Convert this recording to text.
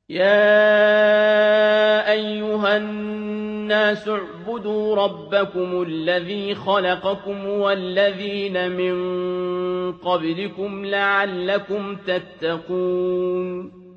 يَا أَيُّهَا النَّاسُ اعْبُدُوا رَبَّكُمُ الَّذِي خَلَقَكُمْ وَالَّذِينَ مِن قَبْلِكُمْ لَعَلَّكُمْ تَتَّقُونَ